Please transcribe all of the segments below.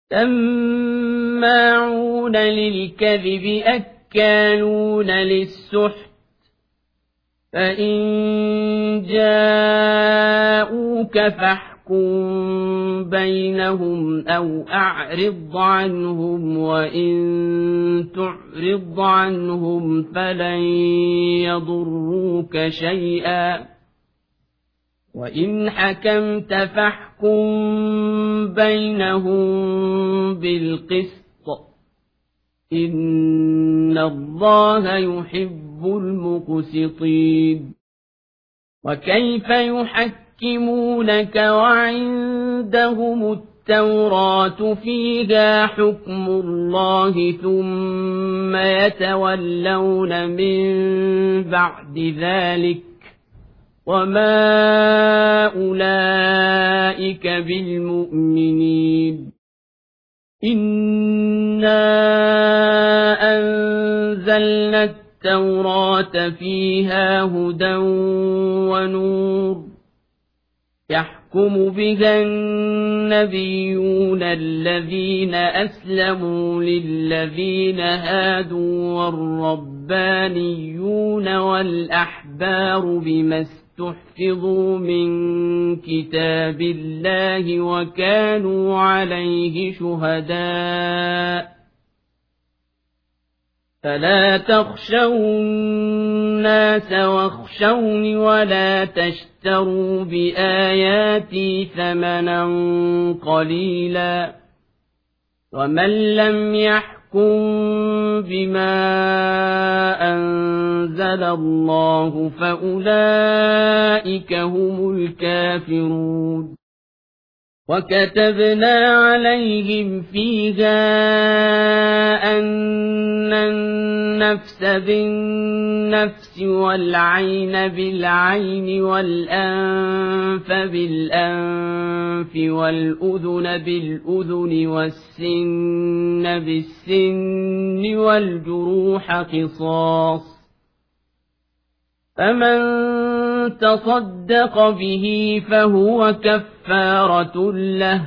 سماعون للكذب أكالون للسحت فإن جاءوك فاحكم بينهم أو أعرض عنهم وإن تعرض عنهم فلن يضروك شيئا وإن حكمت فاحكم بينهم بالقسط إن الله يحب المقسطين وكيف يحكمونك وعندهم التوراة فيها حكم الله ثم يتولون من بعد ذلك وما أولئك بالمؤمنين إنا أنزلنا التوراة فيها هدى ونور يحكم بها النبيون الذين أسلموا للذين هادوا والربانيون والأحبار بما استحفظوا من كتاب الله وكانوا عليه شهداء فلا تخشوا الناس واخشوني ولا تشتروا بآياتي ثمنا قليلا ومن لم يحكم بما أنزل الله فأولئك هم الكافرون وكتبنا عليهم فيها أن النفس بالنفس والعين بالعين والأنف بالأنف والأذن بالأذن والسن بالسن والجروح قصاص فمن تصدق به فهو كفارة له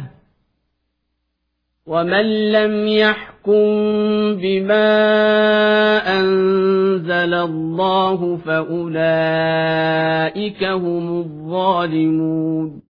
ومن لم يحكم بما أنزل الله فأولئك هم الظالمون